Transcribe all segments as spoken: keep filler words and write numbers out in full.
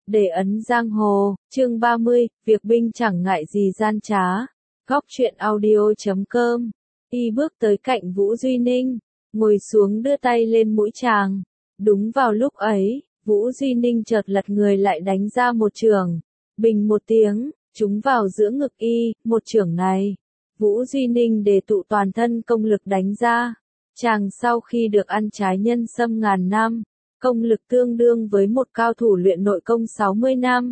Để ấn giang hồ, chương ba mươi, việc binh chẳng ngại gì gian trá. Góc truyện audio chấm com. Y bước tới cạnh Vũ Duy Ninh, ngồi xuống đưa tay lên mũi chàng. Đúng vào lúc ấy, Vũ Duy Ninh chợt lật người lại đánh ra một chưởng. Bình một tiếng, trúng vào giữa ngực y, một chưởng này. Vũ Duy Ninh để tụ toàn thân công lực đánh ra. Chàng sau khi được ăn trái nhân sâm ngàn năm, công lực tương đương với một cao thủ luyện nội công sáu mươi năm.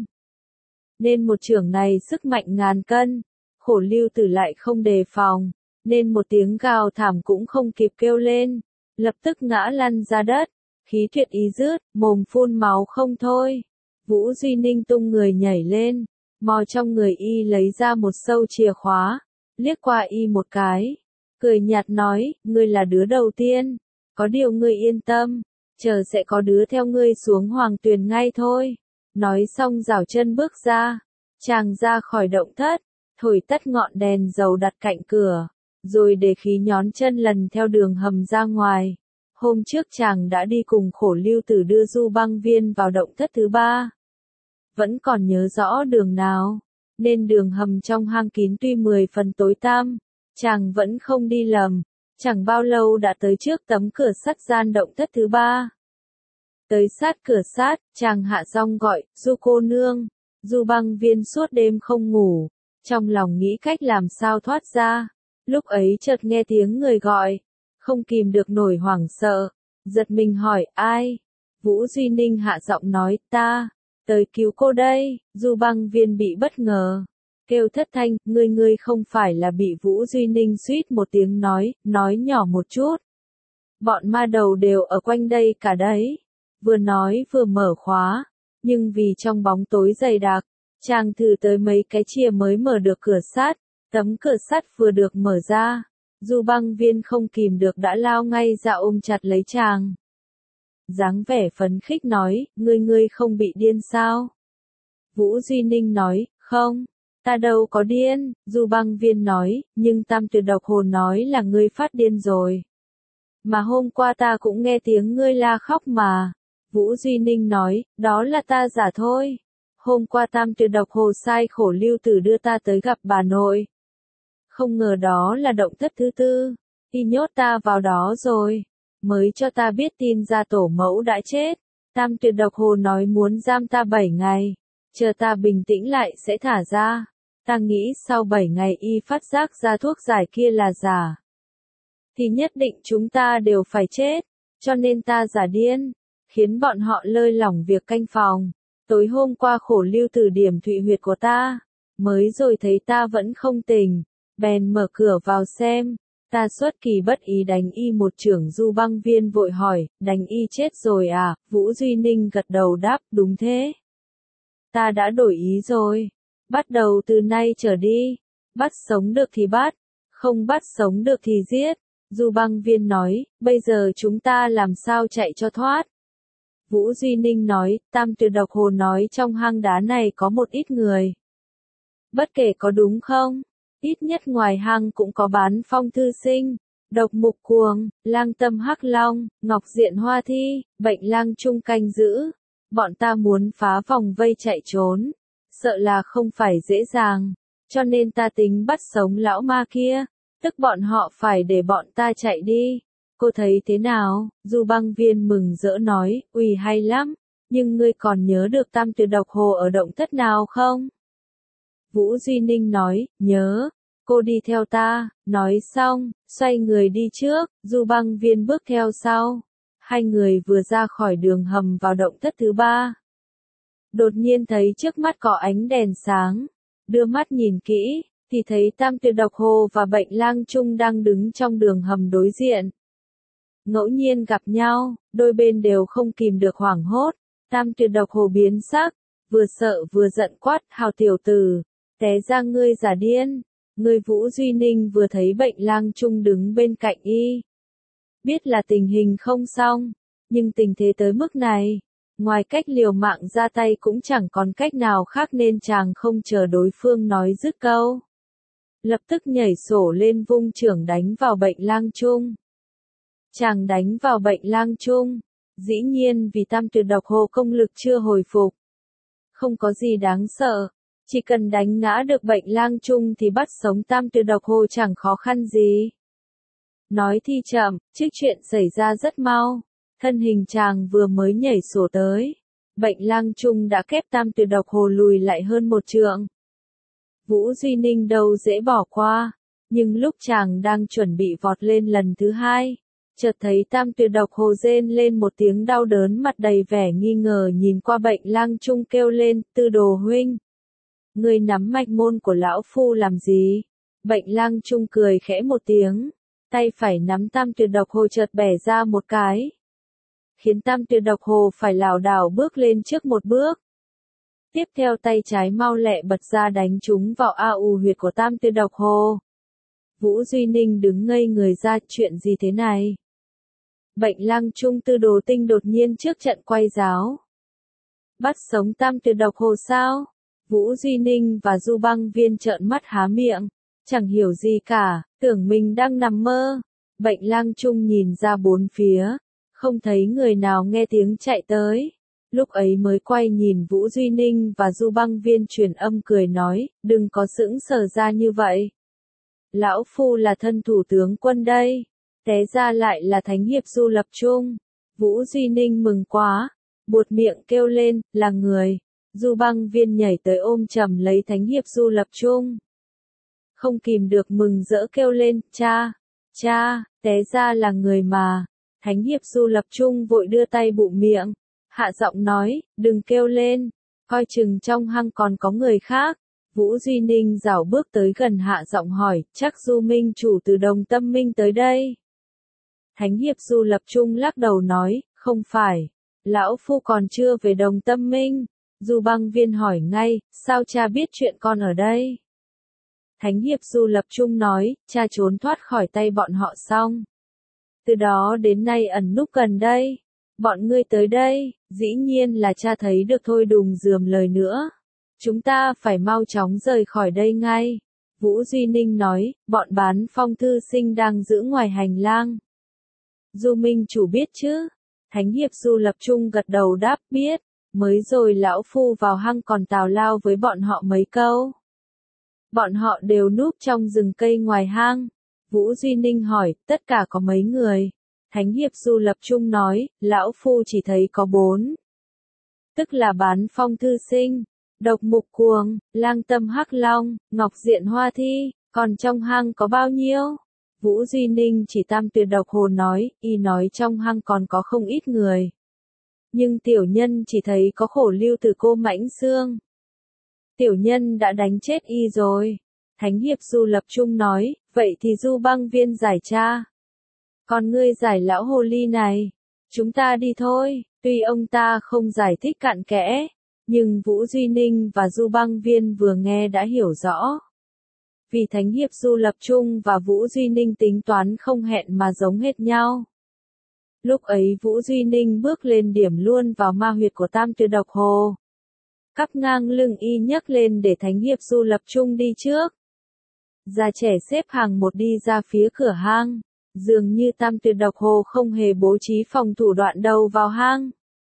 Nên một chưởng này sức mạnh ngàn cân, Khổ Lưu Tử lại không đề phòng, nên một tiếng gào thảm cũng không kịp kêu lên, lập tức ngã lăn ra đất, khí tuyệt ý rứt, mồm phun máu không thôi. Vũ Duy Ninh tung người nhảy lên, mò trong người y lấy ra một sâu chìa khóa, liếc qua y một cái, cười nhạt nói, ngươi là đứa đầu tiên, có điều ngươi yên tâm, chờ sẽ có đứa theo ngươi xuống Hoàng Tuyền ngay thôi. Nói xong giảo chân bước ra, chàng ra khỏi động thất, thổi tắt ngọn đèn dầu đặt cạnh cửa, rồi để khí nhón chân lần theo đường hầm ra ngoài. Hôm trước chàng đã đi cùng Khổ Lưu Tử đưa Du Băng Viên vào động thất thứ ba. Vẫn còn nhớ rõ đường nào, nên đường hầm trong hang kín tuy mười phần tối tăm, chàng vẫn không đi lầm. Chẳng bao lâu đã tới trước tấm cửa sắt gian động thất thứ ba. Tới sát cửa sát, chàng hạ giọng gọi, Du cô nương. Du Băng Viên suốt đêm không ngủ, trong lòng nghĩ cách làm sao thoát ra. Lúc ấy chợt nghe tiếng người gọi, không kìm được nổi hoảng sợ, giật mình hỏi, ai? Vũ Duy Ninh hạ giọng nói, ta, tới cứu cô đây. Du Băng Viên bị bất ngờ, kêu thất thanh, ngươi ngươi không phải là bị Vũ Duy Ninh suýt một tiếng nói, nói nhỏ một chút. Bọn ma đầu đều ở quanh đây cả đấy. Vừa nói vừa mở khóa, nhưng vì trong bóng tối dày đặc, chàng thử tới mấy cái chìa mới mở được cửa sắt, tấm cửa sắt vừa được mở ra, Du Băng Viên không kìm được đã lao ngay ra ôm chặt lấy chàng. Dáng vẻ phấn khích nói, ngươi ngươi không bị điên sao? Vũ Duy Ninh nói, không, ta đâu có điên. Du Băng Viên nói, nhưng Tam Tuyệt Độc Hồ nói là ngươi phát điên rồi. Mà hôm qua ta cũng nghe tiếng ngươi la khóc mà. Vũ Duy Ninh nói, đó là ta giả thôi. Hôm qua Tam Tuyệt Độc Hồ sai Khổ Lưu Tử đưa ta tới gặp bà nội. Không ngờ đó là động thất thứ tư, y nhốt ta vào đó rồi, mới cho ta biết tin gia tổ mẫu đã chết. Tam Tuyệt Độc Hồ nói muốn giam ta bảy ngày, chờ ta bình tĩnh lại sẽ thả ra. Ta nghĩ sau bảy ngày y phát giác ra thuốc giải kia là giả, thì nhất định chúng ta đều phải chết, cho nên ta giả điên, khiến bọn họ lơi lỏng việc canh phòng. Tối hôm qua Khổ Lưu Tử điểm thụy huyệt của ta, mới rồi thấy ta vẫn không tỉnh, bèn mở cửa vào xem, ta xuất kỳ bất ý đánh y một chưởng. Du Băng Viên vội hỏi, đánh y chết rồi à? Vũ Duy Ninh gật đầu đáp, đúng thế. Ta đã đổi ý rồi, bắt đầu từ nay trở đi, bắt sống được thì bắt, không bắt sống được thì giết. Du Băng Viên nói, bây giờ chúng ta làm sao chạy cho thoát? Vũ Duy Ninh nói, Tam Tuyệt Độc Hồ nói trong hang đá này có một ít người. Bất kể có đúng không, ít nhất ngoài hang cũng có Bán Phong Thư Sinh, Độc Mục Cuồng, Lang Tâm Hắc Long, Ngọc Diện Hoa Thi, Bệnh Lang Trung canh giữ. Bọn ta muốn phá vòng vây chạy trốn, sợ là không phải dễ dàng, cho nên ta tính bắt sống lão ma kia, tức bọn họ phải để bọn ta chạy đi. Cô thấy thế nào? Du Băng Viên mừng rỡ nói, uy hay lắm, nhưng ngươi còn nhớ được Tam Tuyệt Độc Hồ ở động thất nào không? Vũ Duy Ninh nói, nhớ, cô đi theo ta. Nói xong, xoay người đi trước, Du Băng Viên bước theo sau. Hai người vừa ra khỏi đường hầm vào động thất thứ ba. Đột nhiên thấy trước mắt có ánh đèn sáng, đưa mắt nhìn kỹ, thì thấy Tam Tuyệt Độc Hồ và Bệnh Lang Trung đang đứng trong đường hầm đối diện. Ngẫu nhiên gặp nhau, đôi bên đều không kìm được hoảng hốt. Tam Tuyệt Độc Hồ biến sắc, vừa sợ vừa giận quát, hào tiểu tử, té ra ngươi giả điên. Người Vũ Duy Ninh vừa thấy Bệnh Lang Trung đứng bên cạnh y, biết là tình hình không xong, nhưng tình thế tới mức này, ngoài cách liều mạng ra tay cũng chẳng còn cách nào khác nên chàng không chờ đối phương nói dứt câu, lập tức nhảy sổ lên vung chưởng đánh vào Bệnh Lang Trung. Chàng đánh vào Bệnh Lang Trung, dĩ nhiên vì Tam Tuyệt Độc Hồ công lực chưa hồi phục, không có gì đáng sợ. Chỉ cần đánh ngã được bệnh lang trung thì bắt sống tam tuyệt độc hồ chẳng khó khăn gì. Nói thì chậm, chứ chuyện xảy ra rất mau. Thân hình chàng vừa mới nhảy sổ tới. Bệnh lang trung đã kép tam tuyệt độc hồ lùi lại hơn một trượng. Vũ Duy Ninh đâu dễ bỏ qua. Nhưng lúc chàng đang chuẩn bị vọt lên lần thứ hai, chợt thấy tam tuyệt độc hồ rên lên một tiếng đau đớn, mặt đầy vẻ nghi ngờ nhìn qua bệnh lang trung kêu lên, Tư Đồ huynh. Ngươi nắm mạch môn của lão phu làm gì? Bệnh lang trung cười khẽ một tiếng, tay phải nắm tam tuyệt độc hồ chợt bẻ ra một cái, khiến tam tuyệt độc hồ phải lảo đảo bước lên trước một bước. Tiếp theo tay trái mau lẹ bật ra đánh trúng vào a u huyệt của tam tuyệt độc hồ. Vũ Duy Ninh đứng ngây người ra, chuyện gì thế này? Bệnh lang trung Tư Đồ tinh đột nhiên trước trận quay giáo. Bắt sống tam tuyệt độc hồ sao? Vũ Duy Ninh và Du Băng Viên trợn mắt há miệng, chẳng hiểu gì cả, tưởng mình đang nằm mơ. Bệnh lang trung nhìn ra bốn phía, không thấy người nào nghe tiếng chạy tới. Lúc ấy mới quay nhìn Vũ Duy Ninh và Du Băng Viên truyền âm cười nói, đừng có sững sờ ra như vậy. Lão phu là thân thủ tướng quân đây, té ra lại là thánh hiệp Du Lập Trung. Vũ Duy Ninh mừng quá, buột miệng kêu lên, là người. Du Băng Viên nhảy tới ôm chầm lấy thánh hiệp Du Lập Trung. Không kìm được mừng rỡ kêu lên, cha, cha, té ra là người mà. Thánh hiệp Du Lập Trung vội đưa tay bụm miệng, hạ giọng nói, đừng kêu lên, coi chừng trong hang còn có người khác. Vũ Duy Ninh rảo bước tới gần hạ giọng hỏi, chắc Du Minh chủ từ Đồng Tâm Minh tới đây. Thánh hiệp Du Lập Trung lắc đầu nói, không phải, lão phu còn chưa về Đồng Tâm Minh. Du Băng Viên hỏi ngay, sao cha biết chuyện con ở đây? Thánh hiệp Du Lập Trung nói, cha trốn thoát khỏi tay bọn họ xong. Từ đó đến nay ẩn núp gần đây. Bọn ngươi tới đây, dĩ nhiên là cha thấy được thôi, đùng dườm lời nữa. Chúng ta phải mau chóng rời khỏi đây ngay. Vũ Duy Ninh nói, bọn bán phong thư sinh đang giữ ngoài hành lang. Du Minh chủ biết chứ? Thánh hiệp Du Lập Trung gật đầu đáp, biết. Mới rồi lão phu vào hang còn tào lao với bọn họ mấy câu. Bọn họ đều núp trong rừng cây ngoài hang. Vũ Duy Ninh hỏi, tất cả có mấy người? Thánh hiệp Du Lập Trung nói, lão phu chỉ thấy có bốn. Tức là bán phong thư sinh, độc mục cuồng, lang tâm hắc long, ngọc diện hoa thi, còn trong hang có bao nhiêu? Vũ Duy Ninh chỉ tam tuyệt độc hồ nói, y nói trong hang còn có không ít người. Nhưng tiểu nhân chỉ thấy có khổ lưu từ cô Mãnh Xương. Tiểu nhân đã đánh chết y rồi. Thánh hiệp Du Lập Trung nói, vậy thì Du Băng Viên giải cha. Còn ngươi giải lão hồ ly này. Chúng ta đi thôi. Tuy ông ta không giải thích cặn kẽ, nhưng Vũ Duy Ninh và Du Băng Viên vừa nghe đã hiểu rõ. Vì Thánh hiệp Du Lập Trung và Vũ Duy Ninh tính toán không hẹn mà giống hết nhau. Lúc ấy Vũ Duy Ninh bước lên điểm luôn vào ma huyệt của tam tuyệt độc hồ. Cắp ngang lưng y nhấc lên để Thánh hiệp Du Lập Trung đi trước. Già trẻ xếp hàng một đi ra phía cửa hang. Dường như tam tuyệt độc hồ không hề bố trí phòng thủ đoạn đầu vào hang.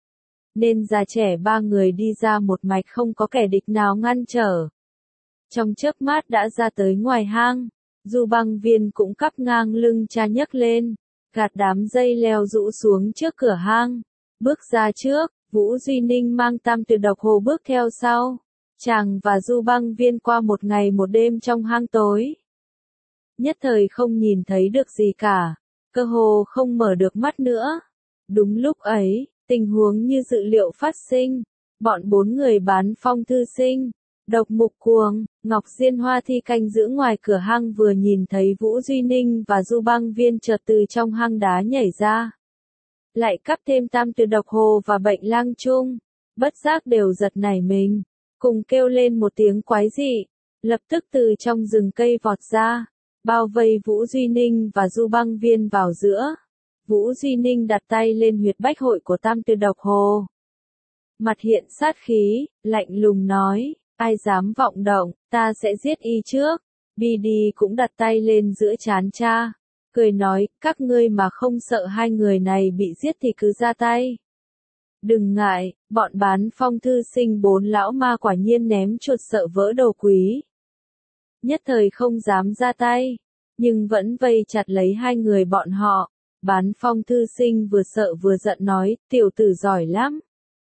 Nên già trẻ ba người đi ra một mạch không có kẻ địch nào ngăn trở. Trong chớp mắt đã ra tới ngoài hang. Du Băng Viên cũng cắp ngang lưng cha nhấc lên. Gạt đám dây leo rũ xuống trước cửa hang. Bước ra trước, Vũ Duy Ninh mang tam tuyệt độc hồ bước theo sau. Chàng và Du Băng Viên qua một ngày một đêm trong hang tối. Nhất thời không nhìn thấy được gì cả. Cơ hồ không mở được mắt nữa. Đúng lúc ấy, tình huống như dự liệu phát sinh. Bọn bốn người bán phong thư sinh, độc mục cuồng, Ngọc Diên Hoa thi canh giữ ngoài cửa hang vừa nhìn thấy Vũ Duy Ninh và Du Băng Viên chợt từ trong hang đá nhảy ra. Lại cắp thêm tam tuyệt độc hồ và bệnh lang trung. Bất giác đều giật nảy mình. Cùng kêu lên một tiếng quái dị. Lập tức từ trong rừng cây vọt ra. Bao vây Vũ Duy Ninh và Du Băng Viên vào giữa. Vũ Duy Ninh đặt tay lên huyệt bách hội của tam tuyệt độc hồ. Mặt hiện sát khí, lạnh lùng nói, ai dám vọng động, ta sẽ giết y trước. Bi Đi cũng đặt tay lên giữa trán cha. Cười nói, các ngươi mà không sợ hai người này bị giết thì cứ ra tay. Đừng ngại, bọn bán phong thư sinh bốn lão ma quả nhiên ném chuột sợ vỡ đồ quý. Nhất thời không dám ra tay, nhưng vẫn vây chặt lấy hai người bọn họ. Bán phong thư sinh vừa sợ vừa giận nói, tiểu tử giỏi lắm.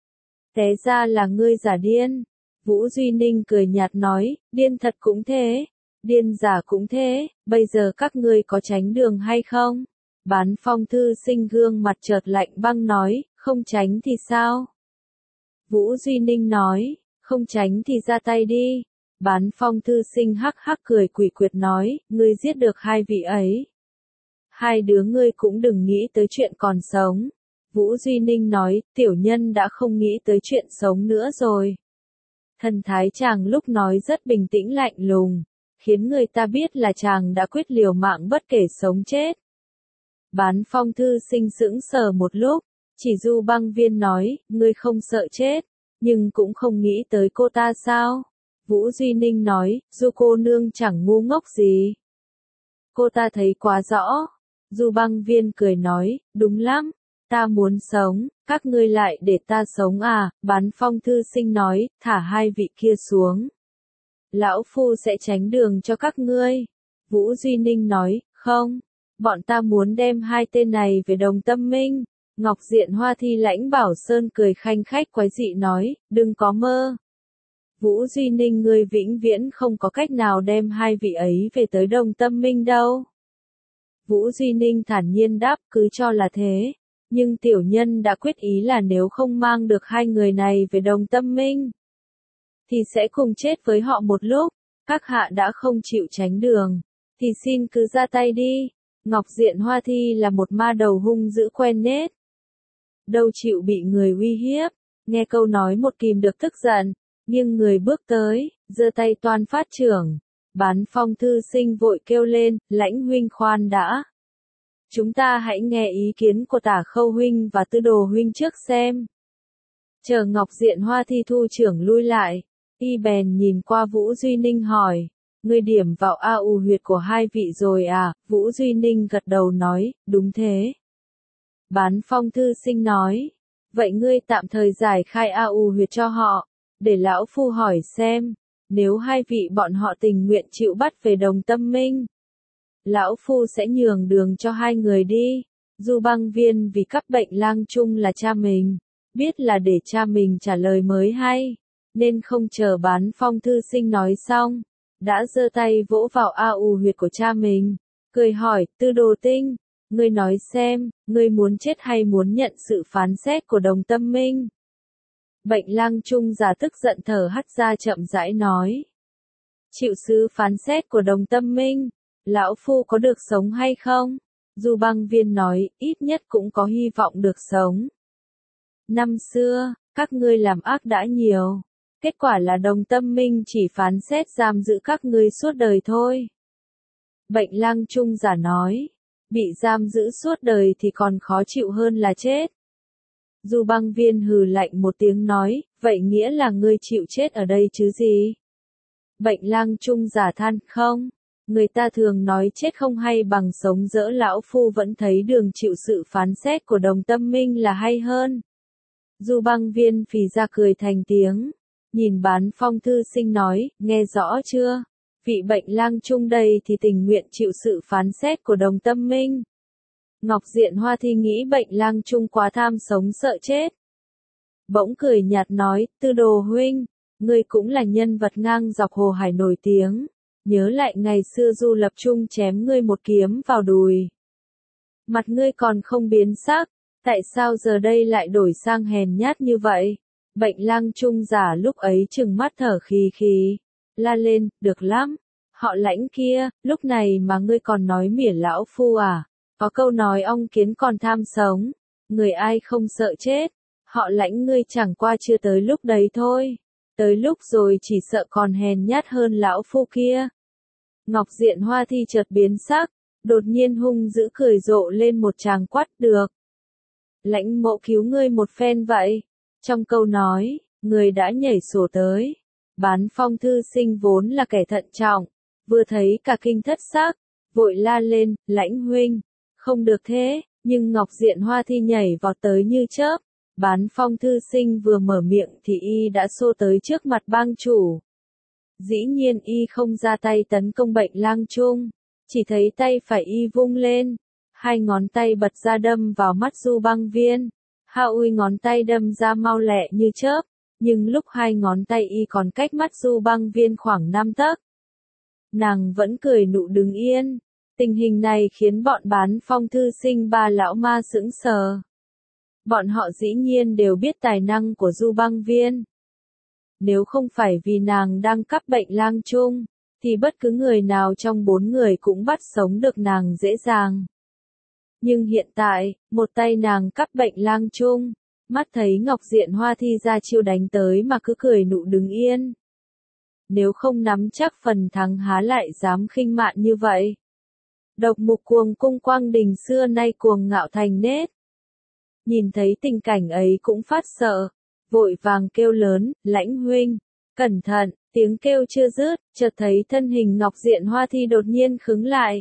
Té ra là ngươi giả điên. Vũ Duy Ninh cười nhạt nói, điên thật cũng thế, điên giả cũng thế, bây giờ các ngươi có tránh đường hay không? Bán phong thư sinh gương mặt chợt lạnh băng nói, không tránh thì sao? Vũ Duy Ninh nói, không tránh thì ra tay đi. Bán phong thư sinh hắc hắc cười quỷ quyệt nói, ngươi giết được hai vị ấy. Hai đứa ngươi cũng đừng nghĩ tới chuyện còn sống. Vũ Duy Ninh nói, tiểu nhân đã không nghĩ tới chuyện sống nữa rồi. Thần thái chàng lúc nói rất bình tĩnh lạnh lùng, khiến người ta biết là chàng đã quyết liều mạng bất kể sống chết. Bán phong thư sinh sững sờ một lúc, chỉ Du Băng Viên nói, ngươi không sợ chết, nhưng cũng không nghĩ tới cô ta sao? Vũ Duy Ninh nói, Du cô nương chẳng ngu ngốc gì. Cô ta thấy quá rõ. Du Băng Viên cười nói, đúng lắm, ta muốn sống, các ngươi lại để ta sống à? Bán phong thư sinh nói, thả hai vị kia xuống. Lão Phu sẽ tránh đường cho các ngươi. Vũ Duy Ninh nói, không, bọn ta muốn đem hai tên này về Đồng Tâm Minh. Ngọc Diện Hoa Thi Lãnh Bảo Sơn cười khanh khách quái dị nói, đừng có mơ. Vũ Duy Ninh ngươi vĩnh viễn không có cách nào đem hai vị ấy về tới Đồng Tâm Minh đâu. Vũ Duy Ninh thản nhiên đáp, cứ cho là thế. Nhưng tiểu nhân đã quyết ý là nếu không mang được hai người này về Đồng Tâm Minh, thì sẽ cùng chết với họ một lúc. Các hạ đã không chịu tránh đường, thì xin cứ ra tay đi. Ngọc Diện Hoa Thi là một ma đầu hung dữ quen nết, đâu chịu bị người uy hiếp. Nghe câu nói một kìm được tức giận, nhưng người bước tới, giơ tay toan phát trưởng. Bán phong thư sinh vội kêu lên, Lãnh huynh khoan đã. Chúng ta hãy nghe ý kiến của Tả Khâu huynh và Tư Đồ huynh trước xem. Chờ Ngọc Diện Hoa Thi thu trưởng lui lại, y bèn nhìn qua Vũ Duy Ninh hỏi, ngươi điểm vào A U huyệt của hai vị rồi à? Vũ Duy Ninh gật đầu nói, đúng thế. Bán phong thư sinh nói, vậy ngươi tạm thời giải khai A U huyệt cho họ, để lão phu hỏi xem, nếu hai vị bọn họ tình nguyện chịu bắt về Đồng Tâm Minh, lão phu sẽ nhường đường cho hai người đi. Du Băng Viên vì cấp bệnh lang chung là cha mình, biết là để cha mình trả lời mới hay, nên không chờ bán phong thư sinh nói xong, đã giơ tay vỗ vào A U huyệt của cha mình, cười hỏi, Tư Đồ Tinh, ngươi nói xem, ngươi muốn chết hay muốn nhận sự phán xét của Đồng Tâm Minh? Bệnh lang chung giả tức giận thở hắt ra chậm rãi nói, chịu sự phán xét của Đồng Tâm Minh, lão phu có được sống hay không? Du Băng Viên nói, ít nhất cũng có hy vọng được sống. Năm xưa, các ngươi làm ác đã nhiều, kết quả là Đồng Tâm Minh chỉ phán xét giam giữ các ngươi suốt đời thôi. Bệnh lang chung giả nói, bị giam giữ suốt đời thì còn khó chịu hơn là chết. Du Băng Viên hừ lạnh một tiếng nói, vậy nghĩa là ngươi chịu chết ở đây chứ gì? Bệnh lang chung giả than, không, người ta thường nói chết không hay bằng sống dỡ, lão phu vẫn thấy đường chịu sự phán xét của Đồng Tâm Minh là hay hơn. Du Băng Viên phì ra cười thành tiếng, nhìn bán phong thư sinh nói, nghe rõ chưa? Vị bệnh lang chung đây thì tình nguyện chịu sự phán xét của Đồng Tâm Minh. Ngọc Diện Hoa Thi nghĩ bệnh lang chung quá tham sống sợ chết, bỗng cười nhạt nói, Tư Đồ huynh, ngươi cũng là nhân vật ngang dọc Hồ Hải nổi tiếng, nhớ lại ngày xưa Du Lập Trung chém ngươi một kiếm vào đùi, mặt ngươi còn không biến sắc, tại sao giờ đây lại đổi sang hèn nhát như vậy? Bệnh lang chung giả lúc ấy trừng mắt thở khì khì, la lên, được lắm, họ Lãnh kia, lúc này mà ngươi còn nói mỉa lão phu à? Có câu nói ong kiến còn tham sống, người ai không sợ chết, họ Lãnh ngươi chẳng qua chưa tới lúc đấy thôi, tới lúc rồi chỉ sợ còn hèn nhát hơn lão phu kia. Ngọc Diện Hoa Thi chợt biến sắc, đột nhiên hung dữ cười rộ lên một tràng quát, được. Lãnh mộ cứu ngươi một phen vậy. Trong câu nói, người đã nhảy sổ tới. Bán phong thư sinh vốn là kẻ thận trọng, vừa thấy cả kinh thất sắc, vội la lên, Lãnh huynh, không được thế, nhưng Ngọc Diện Hoa Thi nhảy vọt tới như chớp, Bán Phong thư sinh vừa mở miệng thì y đã xô tới trước mặt bang chủ. Dĩ nhiên y không ra tay tấn công Bệnh Lang Trung, chỉ thấy tay phải y vung lên, hai ngón tay bật ra đâm vào mắt Du Băng Viên. Ha ui ngón tay đâm ra mau lẹ như chớp, nhưng lúc hai ngón tay y còn cách mắt Du Băng Viên khoảng năm tấc. Nàng vẫn cười nụ đứng yên. Tình hình này khiến bọn Bán Phong thư sinh ba lão ma sững sờ. Bọn họ dĩ nhiên đều biết tài năng của Du Băng Viên. Nếu không phải vì nàng đang cắp Bệnh Lang Trung, thì bất cứ người nào trong bốn người cũng bắt sống được nàng dễ dàng. Nhưng hiện tại, một tay nàng cắp Bệnh Lang Trung, mắt thấy Ngọc Diện Hoa Thi ra chiêu đánh tới mà cứ cười nụ đứng yên. Nếu không nắm chắc phần thắng há lại dám khinh mạn như vậy. Độc Mục Cuồng cung Quang Đình xưa nay cuồng ngạo thành nết. Nhìn thấy tình cảnh ấy cũng phát sợ, vội vàng kêu lớn, Lãnh huynh, cẩn thận, tiếng kêu chưa dứt, chợt thấy thân hình Ngọc Diện Hoa Thi đột nhiên khựng lại.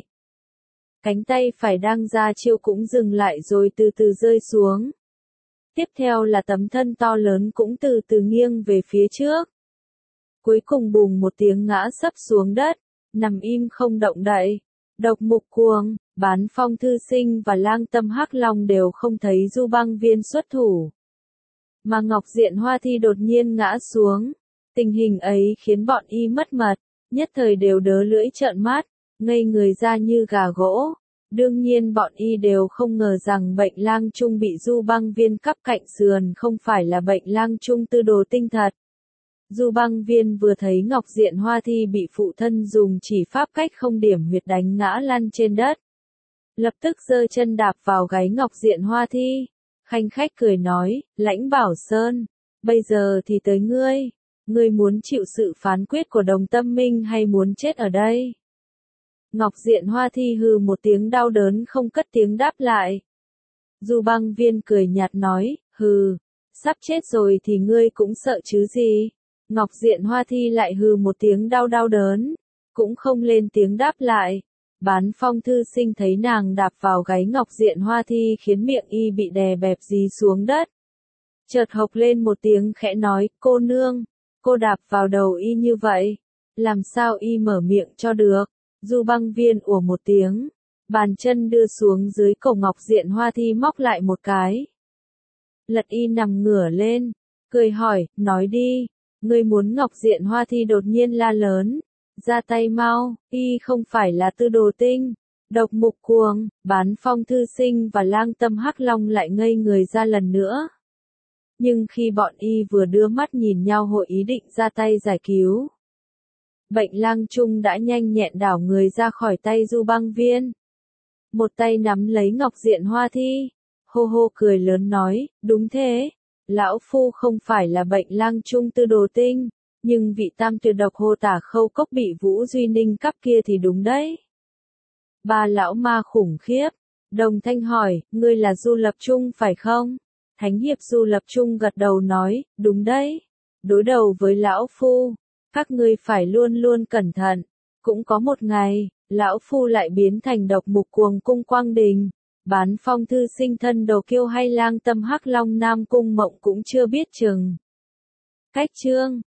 Cánh tay phải đang ra chiêu cũng dừng lại rồi từ từ rơi xuống. Tiếp theo là tấm thân to lớn cũng từ từ nghiêng về phía trước. Cuối cùng bùng một tiếng ngã sấp xuống đất, nằm im không động đậy. Độc Mục Cuồng, Bán Phong thư sinh và Lang Tâm Hắc Long đều không thấy Du Băng Viên xuất thủ. Mà Ngọc Diện Hoa Thi đột nhiên ngã xuống. Tình hình ấy khiến bọn y mất mật, nhất thời đều đớ lưỡi trợn mắt, ngây người ra như gà gỗ. Đương nhiên bọn y đều không ngờ rằng Bệnh Lang Trung bị Du Băng Viên cắp cạnh sườn không phải là Bệnh Lang Trung tư đồ tinh thật. Du Băng Viên vừa thấy Ngọc Diện Hoa Thi bị phụ thân dùng chỉ pháp cách không điểm huyệt đánh ngã lăn trên đất. Lập tức giơ chân đạp vào gáy Ngọc Diện Hoa Thi, khanh khách cười nói, Lãnh Bảo Sơn, bây giờ thì tới ngươi, ngươi muốn chịu sự phán quyết của Đồng Tâm Minh hay muốn chết ở đây? Ngọc Diện Hoa Thi hừ một tiếng đau đớn không cất tiếng đáp lại. Du Băng Viên cười nhạt nói, hừ, sắp chết rồi thì ngươi cũng sợ chứ gì? Ngọc Diện Hoa Thi lại hừ một tiếng đau đau đớn, cũng không lên tiếng đáp lại. Bán Phong thư sinh thấy nàng đạp vào gáy Ngọc Diện Hoa Thi khiến miệng y bị đè bẹp dí xuống đất. Chợt hộc lên một tiếng khẽ nói, cô nương, cô đạp vào đầu y như vậy, làm sao y mở miệng cho được? Du Băng Viên ủa một tiếng, bàn chân đưa xuống dưới cổ Ngọc Diện Hoa Thi móc lại một cái. Lật y nằm ngửa lên, cười hỏi, nói đi, ngươi muốn? Ngọc Diện Hoa Thi đột nhiên la lớn, ra tay mau, y không phải là Tư Đồ Tinh. Độc Mục Cuồng, Bán Phong thư sinh và Lang Tâm Hắc Long lại ngây người ra lần nữa. Nhưng khi bọn y vừa đưa mắt nhìn nhau hội ý định ra tay giải cứu, Bệnh Lang Trung đã nhanh nhẹn đảo người ra khỏi tay Du Băng Viên. Một tay nắm lấy Ngọc Diện Hoa Thi, hô hô cười lớn nói, đúng thế, lão phu không phải là Bệnh Lang Trung Tư Đồ Tinh, nhưng vị tam tuyệt độc Hồ Tả Khâu Cốc bị Vũ Duy Ninh cắp kia thì đúng đấy. Ba lão ma khủng khiếp, đồng thanh hỏi, ngươi là Du Lập Trung phải không? Thánh hiệp Du Lập Trung gật đầu nói, đúng đấy, đối đầu với lão phu, các ngươi phải luôn luôn cẩn thận, cũng có một ngày, lão phu lại biến thành Độc Mục Cuồng cung Quang Đình, Bán Phong thư sinh thân đồ kiêu hay Lang Tâm Hắc Long Nam Cung Mộng cũng chưa biết chừng. Cách chương